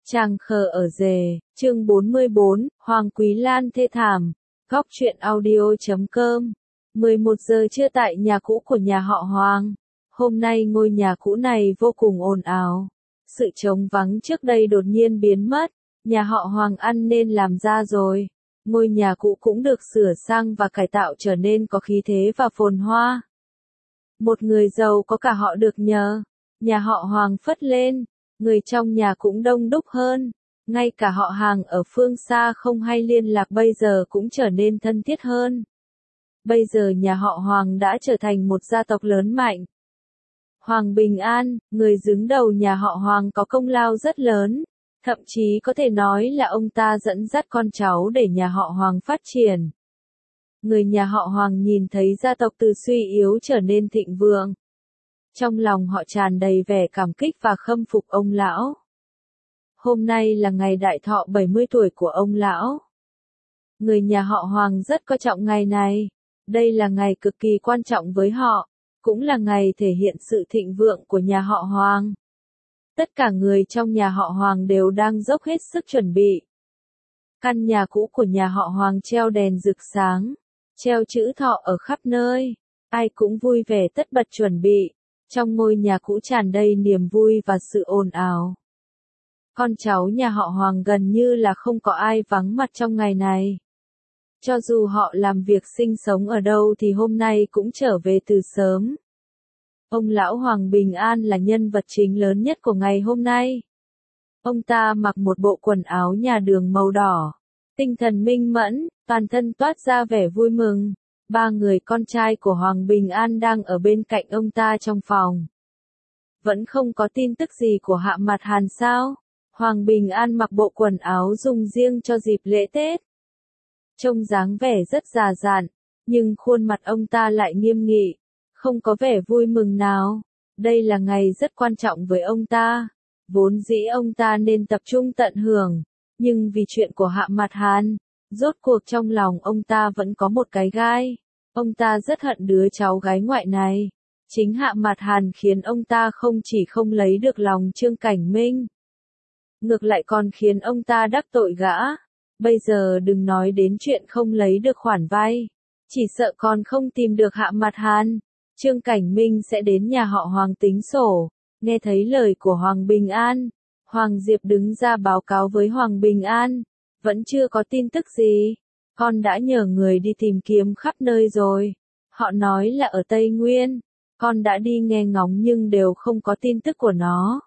Tràng khờ ở rề, chương 44, Hoàng Quý Lan thê thảm, góc truyện audio.com. 11 giờ trưa tại nhà cũ của nhà họ Hoàng. Hôm nay ngôi nhà cũ này vô cùng ồn ào. Sự trống vắng trước đây đột nhiên biến mất, nhà họ Hoàng ăn nên làm ra rồi. Ngôi nhà cũ cũng được sửa sang và cải tạo trở nên có khí thế và phồn hoa. Một người giàu có cả họ được nhờ, nhà họ Hoàng phất lên. Người trong nhà cũng đông đúc hơn, ngay cả họ hàng ở phương xa không hay liên lạc bây giờ cũng trở nên thân thiết hơn. Bây giờ nhà họ Hoàng đã trở thành một gia tộc lớn mạnh. Hoàng Bình An, người đứng đầu nhà họ Hoàng có công lao rất lớn, thậm chí có thể nói là ông ta dẫn dắt con cháu để nhà họ Hoàng phát triển. Người nhà họ Hoàng nhìn thấy gia tộc từ suy yếu trở nên thịnh vượng. Trong lòng họ tràn đầy vẻ cảm kích và khâm phục ông lão. Hôm nay là ngày đại thọ 70 tuổi của ông lão. Người nhà họ Hoàng rất coi trọng ngày này. Đây là ngày cực kỳ quan trọng với họ, cũng là ngày thể hiện sự thịnh vượng của nhà họ Hoàng. Tất cả người trong nhà họ Hoàng đều đang dốc hết sức chuẩn bị. Căn nhà cũ của nhà họ Hoàng treo đèn rực sáng, treo chữ thọ ở khắp nơi. Ai cũng vui vẻ tất bật chuẩn bị. Trong ngôi nhà cũ tràn đầy niềm vui và sự ồn ào. Con cháu nhà họ Hoàng gần như là không có ai vắng mặt trong ngày này. Cho dù họ làm việc sinh sống ở đâu thì hôm nay cũng trở về từ sớm. Ông lão Hoàng Bình An là nhân vật chính lớn nhất của ngày hôm nay. Ông ta mặc một bộ quần áo nhà đường màu đỏ, tinh thần minh mẫn, toàn thân toát ra vẻ vui mừng. Ba người con trai của Hoàng Bình An đang ở bên cạnh ông ta trong phòng. Vẫn không có tin tức gì của Hạ Mặt Hàn sao? Hoàng Bình An mặc bộ quần áo dùng riêng cho dịp lễ Tết. Trông dáng vẻ rất già dặn, nhưng khuôn mặt ông ta lại nghiêm nghị, không có vẻ vui mừng nào. Đây là ngày rất quan trọng với ông ta. Vốn dĩ ông ta nên tập trung tận hưởng, nhưng vì chuyện của Hạ Mặt Hàn, rốt cuộc trong lòng ông ta vẫn có một cái gai. Ông ta rất hận đứa cháu gái ngoại này. Chính Hạ Mặt Hàn khiến ông ta không chỉ không lấy được lòng Trương Cảnh Minh, ngược lại còn khiến ông ta đắc tội gã. Bây giờ đừng nói đến chuyện không lấy được khoản vay, chỉ sợ còn không tìm được Hạ Mặt Hàn, Trương Cảnh Minh sẽ đến nhà họ Hoàng tính sổ. Nghe thấy lời của Hoàng Bình An, Hoàng Diệp đứng ra báo cáo với Hoàng Bình An. Vẫn chưa có tin tức gì. Con đã nhờ người đi tìm kiếm khắp nơi rồi. Họ nói là ở Tây Nguyên. Con đã đi nghe ngóng nhưng đều không có tin tức của nó.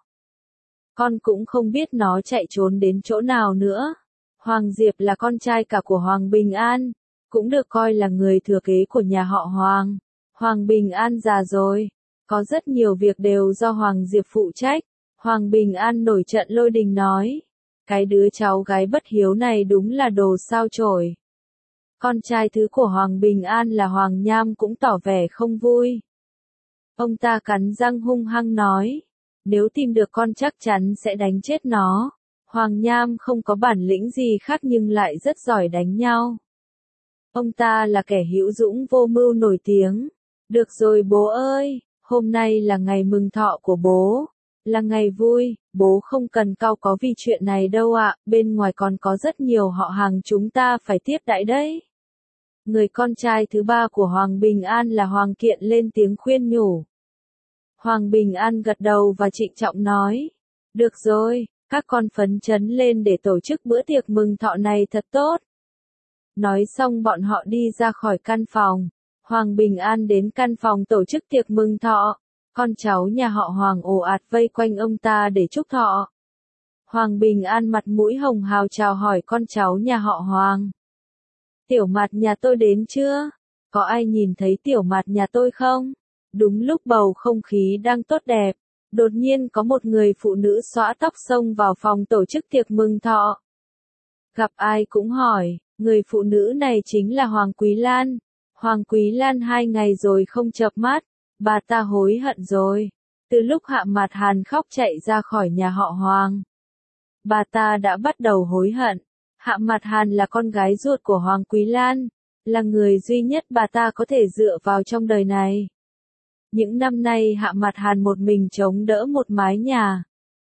Con cũng không biết nó chạy trốn đến chỗ nào nữa. Hoàng Diệp là con trai cả của Hoàng Bình An, cũng được coi là người thừa kế của nhà họ Hoàng. Hoàng Bình An già rồi, có rất nhiều việc đều do Hoàng Diệp phụ trách. Hoàng Bình An nổi trận lôi đình nói. Cái đứa cháu gái bất hiếu này đúng là đồ sao chổi. Con trai thứ của Hoàng Bình An là Hoàng Nham cũng tỏ vẻ không vui. Ông ta cắn răng hung hăng nói. Nếu tìm được con chắc chắn sẽ đánh chết nó. Hoàng Nham không có bản lĩnh gì khác nhưng lại rất giỏi đánh nhau. Ông ta là kẻ hữu dũng vô mưu nổi tiếng. Được rồi bố ơi, hôm nay là ngày mừng thọ của bố. Là ngày vui, bố không cần cau có vì chuyện này đâu ạ, bên ngoài còn có rất nhiều họ hàng chúng ta phải tiếp đãi đấy. Người con trai thứ ba của Hoàng Bình An là Hoàng Kiện lên tiếng khuyên nhủ. Hoàng Bình An gật đầu và trịnh trọng nói. Được rồi, các con phấn chấn lên để tổ chức bữa tiệc mừng thọ này thật tốt. Nói xong bọn họ đi ra khỏi căn phòng. Hoàng Bình An đến căn phòng tổ chức tiệc mừng thọ. Con cháu nhà họ Hoàng ồ ạt vây quanh ông ta để chúc thọ. Hoàng Bình An mặt mũi hồng hào chào hỏi con cháu nhà họ Hoàng. Tiểu Mạt nhà tôi đến chưa? Có ai nhìn thấy Tiểu Mạt nhà tôi không? Đúng lúc bầu không khí đang tốt đẹp, đột nhiên có một người phụ nữ xõa tóc xông vào phòng tổ chức tiệc mừng thọ. Gặp ai cũng hỏi, người phụ nữ này chính là Hoàng Quý Lan. Hoàng Quý Lan 2 ngày rồi không chợp mắt. Bà ta hối hận rồi. Từ lúc Hạ Mặt Hàn khóc chạy ra khỏi nhà họ Hoàng, bà ta đã bắt đầu hối hận. Hạ Mặt Hàn là con gái ruột của Hoàng Quý Lan, là người duy nhất bà ta có thể dựa vào trong đời này. Những năm nay Hạ Mặt Hàn một mình chống đỡ một mái nhà.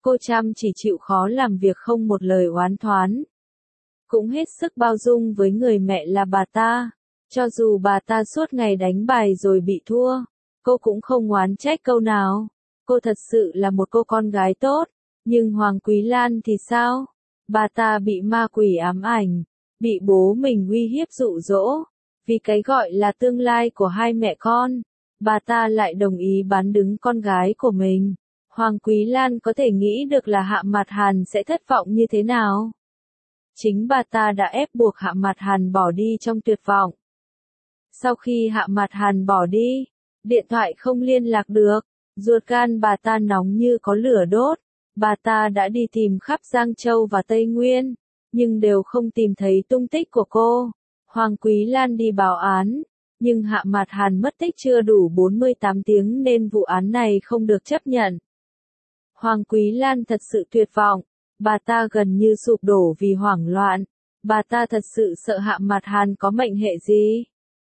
Cô chăm chỉ chịu khó làm việc không một lời oán thoán. Cũng hết sức bao dung với người mẹ là bà ta. Cho dù bà ta suốt ngày đánh bài rồi bị thua, cô cũng không oán trách câu nào. Cô thật sự là một cô con gái tốt. Nhưng Hoàng Quý Lan thì sao? Bà ta bị ma quỷ ám ảnh, bị bố mình uy hiếp dụ dỗ. Vì cái gọi là tương lai của hai mẹ con, bà ta lại đồng ý bán đứng con gái của mình. Hoàng Quý Lan có thể nghĩ được là Hạ Mạt Hàn sẽ thất vọng như thế nào. Chính bà ta đã ép buộc Hạ Mạt Hàn bỏ đi trong tuyệt vọng. Sau khi Hạ Mạt Hàn bỏ đi, điện thoại không liên lạc được, ruột gan bà ta nóng như có lửa đốt. Bà ta đã đi tìm khắp Giang Châu và Tây Nguyên, nhưng đều không tìm thấy tung tích của cô. Hoàng Quý Lan đi báo án, nhưng Hạ Mạt Hàn mất tích chưa đủ 48 tiếng nên vụ án này không được chấp nhận. Hoàng Quý Lan thật sự tuyệt vọng, bà ta gần như sụp đổ vì hoảng loạn. Bà ta thật sự sợ Hạ Mạt Hàn có mệnh hệ gì.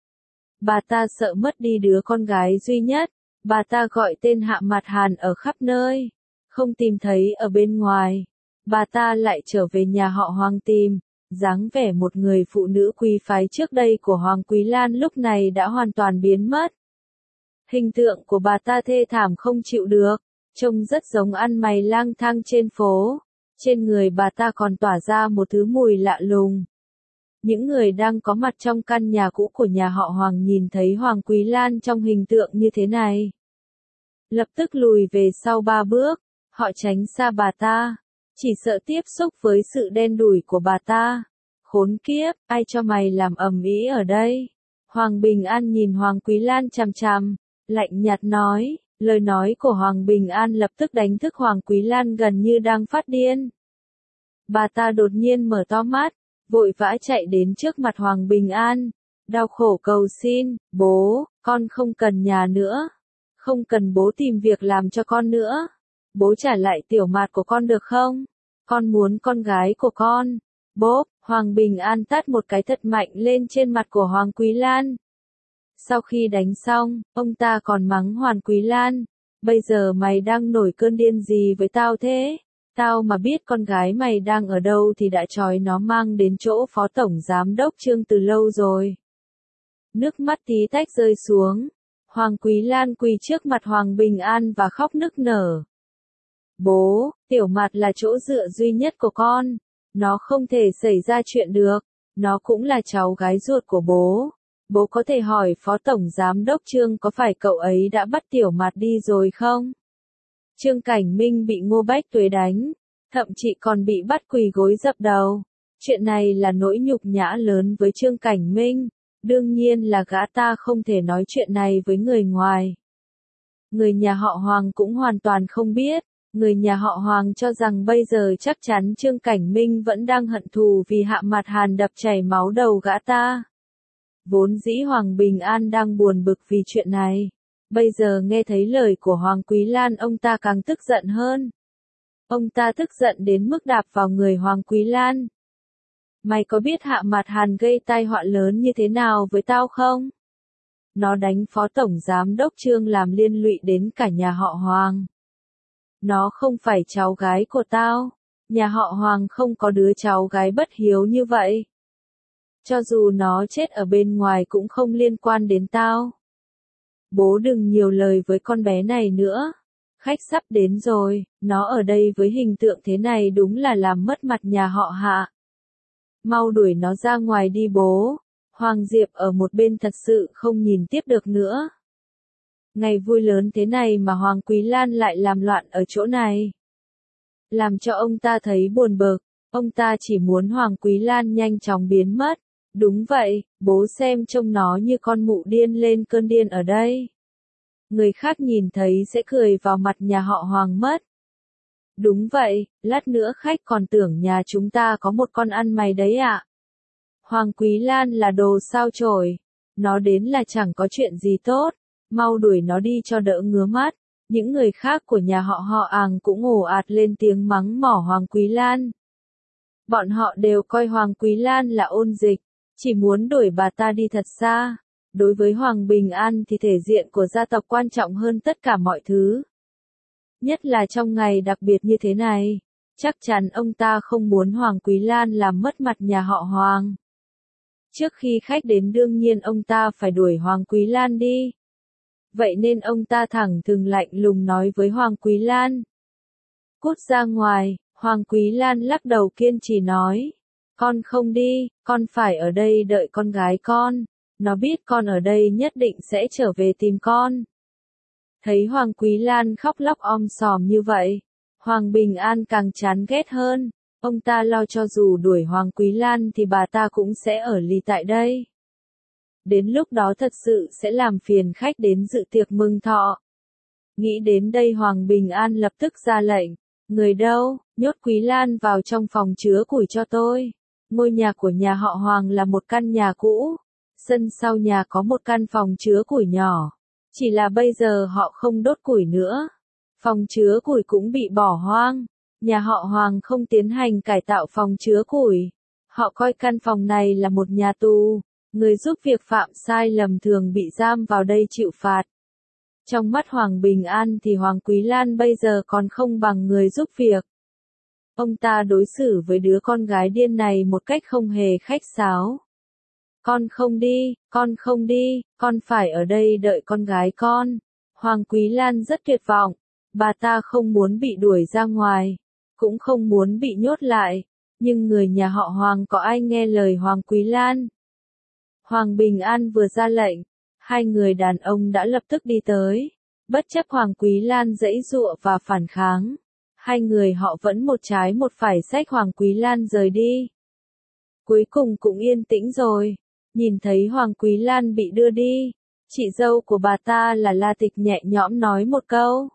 Bà ta sợ mất đi đứa con gái duy nhất. Bà ta gọi tên Hạ Mạt Hàn ở khắp nơi, không tìm thấy ở bên ngoài. Bà ta lại trở về nhà họ Hoàng tìm. Dáng vẻ một người phụ nữ quý phái trước đây của Hoàng Quý Lan lúc này đã hoàn toàn biến mất. Hình tượng của bà ta thê thảm không chịu được, trông rất giống ăn mày lang thang trên phố. Trên người bà ta còn tỏa ra một thứ mùi lạ lùng. Những người đang có mặt trong căn nhà cũ của nhà họ Hoàng nhìn thấy Hoàng Quý Lan trong hình tượng như thế này, lập tức lùi về sau 3 bước, họ tránh xa bà ta, chỉ sợ tiếp xúc với sự đen đủi của bà ta. Khốn kiếp, ai cho mày làm ầm ĩ ở đây? Hoàng Bình An nhìn Hoàng Quý Lan chằm chằm, lạnh nhạt nói. Lời nói của Hoàng Bình An lập tức đánh thức Hoàng Quý Lan gần như đang phát điên. Bà ta đột nhiên mở to mắt, vội vã chạy đến trước mặt Hoàng Bình An, đau khổ cầu xin, bố, con không cần nhà nữa, không cần bố tìm việc làm cho con nữa, bố trả lại Tiểu Mạt của con được không? Con muốn con gái của con. Bốp, Hoàng Bình An tát một cái thật mạnh lên trên mặt của Hoàng Quý Lan. Sau khi đánh xong, ông ta còn mắng Hoàng Quý Lan, bây giờ mày đang nổi cơn điên gì với tao thế? Tao mà biết con gái mày đang ở đâu thì đã trói nó mang đến chỗ phó tổng giám đốc Trương từ lâu rồi. Nước mắt tí tách rơi xuống, Hoàng Quý Lan quỳ trước mặt Hoàng Bình An và khóc nức nở. Bố, Tiểu Mạt là chỗ dựa duy nhất của con, nó không thể xảy ra chuyện được, nó cũng là cháu gái ruột của bố. Bố có thể hỏi phó tổng giám đốc Trương có phải cậu ấy đã bắt Tiểu Mạt đi rồi không? Trương Cảnh Minh bị Ngô Bách Tuế đánh, thậm chí còn bị bắt quỳ gối dập đầu. Chuyện này là nỗi nhục nhã lớn với Trương Cảnh Minh, đương nhiên là gã ta không thể nói chuyện này với người ngoài. Người nhà họ Hoàng cũng hoàn toàn không biết, người nhà họ Hoàng cho rằng bây giờ chắc chắn Trương Cảnh Minh vẫn đang hận thù vì Hạ Mạt Hàn đập chảy máu đầu gã ta. Vốn dĩ Hoàng Bình An đang buồn bực vì chuyện này. Bây giờ nghe thấy lời của Hoàng Quý Lan ông ta càng tức giận hơn. Ông ta tức giận đến mức đạp vào người Hoàng Quý Lan. Mày có biết Hạ Mạt Hàn gây tai họa lớn như thế nào với tao không? Nó đánh phó tổng giám đốc Trương làm liên lụy đến cả nhà họ Hoàng. Nó không phải cháu gái của tao. Nhà họ Hoàng không có đứa cháu gái bất hiếu như vậy. Cho dù nó chết ở bên ngoài cũng không liên quan đến tao. Bố đừng nhiều lời với con bé này nữa. Khách sắp đến rồi, nó ở đây với hình tượng thế này đúng là làm mất mặt nhà họ Hạ. Mau đuổi nó ra ngoài đi bố. Hoàng Diệp ở một bên thật sự không nhìn tiếp được nữa. Ngày vui lớn thế này mà Hoàng Quý Lan lại làm loạn ở chỗ này. Làm cho ông ta thấy buồn bực, ông ta chỉ muốn Hoàng Quý Lan nhanh chóng biến mất. Đúng vậy, bố xem trông nó như con mụ điên lên cơn điên ở đây. Người khác nhìn thấy sẽ cười vào mặt nhà họ Hoàng mất. Đúng vậy, lát nữa khách còn tưởng nhà chúng ta có một con ăn mày đấy ạ. Hoàng Quý Lan là đồ sao chổi. Nó đến là chẳng có chuyện gì tốt. Mau đuổi nó đi cho đỡ ngứa mắt. Những người khác của nhà họ Àng cũng ồ ạt lên tiếng mắng mỏ Hoàng Quý Lan. Bọn họ đều coi Hoàng Quý Lan là ôn dịch, chỉ muốn đuổi bà ta đi thật xa. Đối với Hoàng Bình An thì thể diện của gia tộc quan trọng hơn tất cả mọi thứ. nhất là trong ngày đặc biệt như thế này. Chắc chắn ông ta không muốn Hoàng Quý Lan làm mất mặt nhà họ Hoàng. Trước khi khách đến đương nhiên ông ta phải đuổi Hoàng Quý Lan đi. Vậy nên ông ta thẳng thừng lạnh lùng nói với Hoàng Quý Lan. Cút ra ngoài, Hoàng Quý Lan lắc đầu kiên trì nói. Con không đi, con phải ở đây đợi con gái con. Nó biết con ở đây nhất định sẽ trở về tìm con. Thấy Hoàng Quý Lan khóc lóc om sòm như vậy, Hoàng Bình An càng chán ghét hơn. Ông ta lo cho dù đuổi Hoàng Quý Lan thì bà ta cũng sẽ ở lì tại đây. Đến lúc đó thật sự sẽ làm phiền khách đến dự tiệc mừng thọ. Nghĩ đến đây Hoàng Bình An lập tức ra lệnh. Người đâu, nhốt Quý Lan vào trong phòng chứa củi cho tôi. Ngôi nhà của nhà họ Hoàng là một căn nhà cũ. Sân sau nhà có một căn phòng chứa củi nhỏ. Chỉ là bây giờ họ không đốt củi nữa. Phòng chứa củi cũng bị bỏ hoang. Nhà họ Hoàng không tiến hành cải tạo phòng chứa củi. Họ coi căn phòng này là một nhà tù. Người giúp việc phạm sai lầm thường bị giam vào đây chịu phạt. Trong mắt Hoàng Bình An thì Hoàng Quý Lan bây giờ còn không bằng người giúp việc. Ông ta đối xử với đứa con gái điên này một cách không hề khách sáo. Con không đi, con không đi, con phải ở đây đợi con gái con. Hoàng Quý Lan rất tuyệt vọng. Bà ta không muốn bị đuổi ra ngoài, cũng không muốn bị nhốt lại. Nhưng người nhà họ Hoàng có ai nghe lời Hoàng Quý Lan? Hoàng Bình An vừa ra lệnh, hai người đàn ông đã lập tức đi tới. Bất chấp Hoàng Quý Lan giãy giụa và phản kháng, hai người họ vẫn một trái một phải xách Hoàng Quý Lan rời đi. Cuối cùng cũng yên tĩnh rồi. Nhìn thấy Hoàng Quý Lan bị đưa đi, chị dâu của bà ta là La Tịch nhẹ nhõm nói một câu.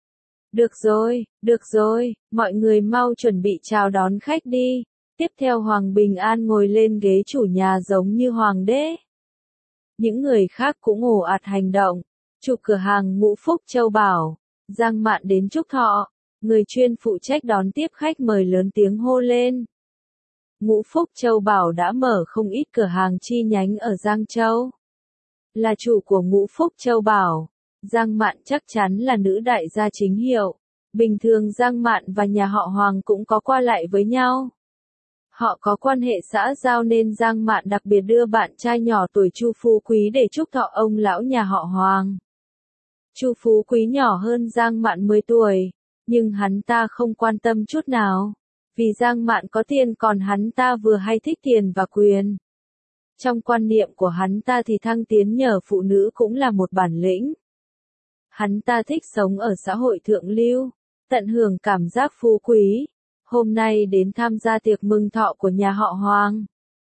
Được rồi, mọi người mau chuẩn bị chào đón khách đi. Tiếp theo Hoàng Bình An ngồi lên ghế chủ nhà giống như hoàng đế. Những người khác cũng ồ ạt hành động. Chủ cửa hàng Ngũ Phúc Châu Bảo, Giang Mạn đến chúc thọ. Người chuyên phụ trách đón tiếp khách mời lớn tiếng hô lên. Ngũ Phúc Châu Bảo đã mở không ít cửa hàng chi nhánh ở Giang Châu. Là chủ của Ngũ Phúc Châu Bảo, Giang Mạn chắc chắn là nữ đại gia chính hiệu. Bình thường Giang Mạn và nhà họ Hoàng cũng có qua lại với nhau. Họ có quan hệ xã giao nên Giang Mạn đặc biệt đưa bạn trai nhỏ tuổi Chu Phú Quý để chúc thọ ông lão nhà họ Hoàng. Chu Phú Quý nhỏ hơn Giang Mạn 10 tuổi, nhưng hắn ta không quan tâm chút nào. Vì Giang Mạn có tiền còn hắn ta vừa hay thích tiền và quyền. Trong quan niệm của hắn ta thì thăng tiến nhờ phụ nữ cũng là một bản lĩnh. Hắn ta thích sống ở xã hội thượng lưu, tận hưởng cảm giác phú quý. Hôm nay đến tham gia tiệc mừng thọ của nhà họ Hoàng.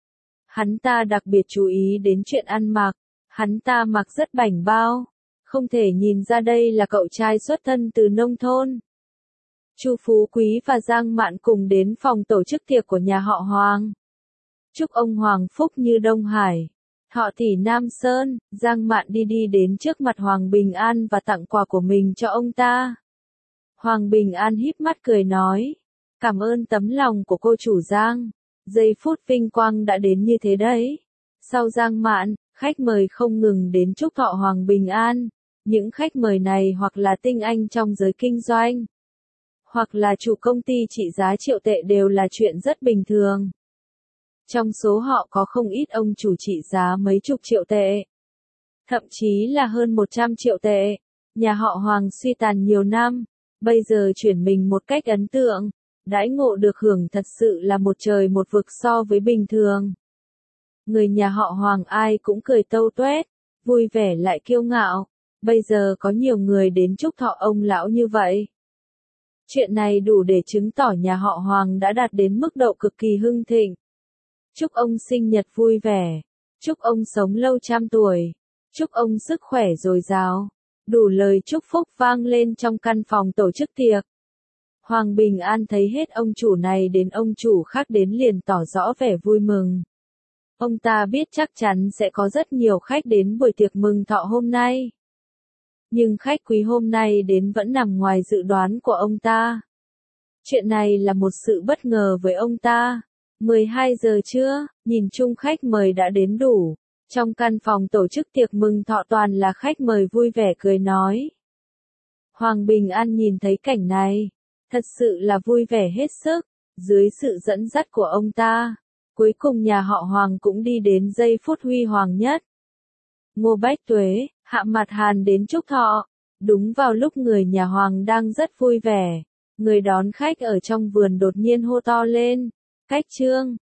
Hắn ta đặc biệt chú ý đến chuyện ăn mặc. Hắn ta mặc rất bảnh bao. Không thể nhìn ra đây là cậu trai xuất thân từ nông thôn. Chu Phú Quý và Giang Mạn cùng đến phòng tổ chức tiệc của nhà họ Hoàng. Chúc ông Hoàng phúc như Đông Hải, thọ tỷ Nam Sơn. Giang Mạn đi đến trước mặt Hoàng Bình An và tặng quà của mình cho ông ta. Hoàng Bình An híp mắt cười nói. Cảm ơn tấm lòng của cô chủ Giang. Giây phút vinh quang đã đến như thế đấy. Sau Giang Mạn, khách mời không ngừng đến chúc thọ Hoàng Bình An. Những khách mời này hoặc là tinh anh trong giới kinh doanh, hoặc là chủ công ty trị giá triệu tệ đều là chuyện rất bình thường. Trong số họ có không ít ông chủ trị giá mấy chục triệu tệ, thậm chí là hơn 100 triệu tệ. Nhà họ Hoàng suy tàn nhiều năm, bây giờ chuyển mình một cách ấn tượng. Đãi ngộ được hưởng thật sự là một trời một vực so với bình thường. Người nhà họ Hoàng ai cũng cười tâu tuét, vui vẻ lại kiêu ngạo. Bây giờ có nhiều người đến chúc thọ ông lão như vậy. Chuyện này đủ để chứng tỏ nhà họ Hoàng đã đạt đến mức độ cực kỳ hưng thịnh. Chúc ông sinh nhật vui vẻ. Chúc ông sống lâu trăm tuổi. Chúc ông sức khỏe dồi dào. Đủ lời chúc phúc vang lên trong căn phòng tổ chức tiệc. Hoàng Bình An thấy hết ông chủ này đến ông chủ khác đến liền tỏ rõ vẻ vui mừng. Ông ta biết chắc chắn sẽ có rất nhiều khách đến buổi tiệc mừng thọ hôm nay. Nhưng khách quý hôm nay đến vẫn nằm ngoài dự đoán của ông ta. Chuyện này là một sự bất ngờ với ông ta. 12 giờ trưa, nhìn chung khách mời đã đến đủ. Trong căn phòng tổ chức tiệc mừng thọ toàn là khách mời vui vẻ cười nói. Hoàng Bình An nhìn thấy cảnh này, thật sự là vui vẻ hết sức, dưới sự dẫn dắt của ông ta. Cuối cùng nhà họ Hoàng cũng đi đến giây phút huy hoàng nhất. Ngô Bách Tuế, Hạ Mặt Hàn đến chúc thọ. Đúng vào lúc người nhà Hoàng đang rất vui vẻ, người đón khách ở trong vườn đột nhiên hô to lên. Cách Trương,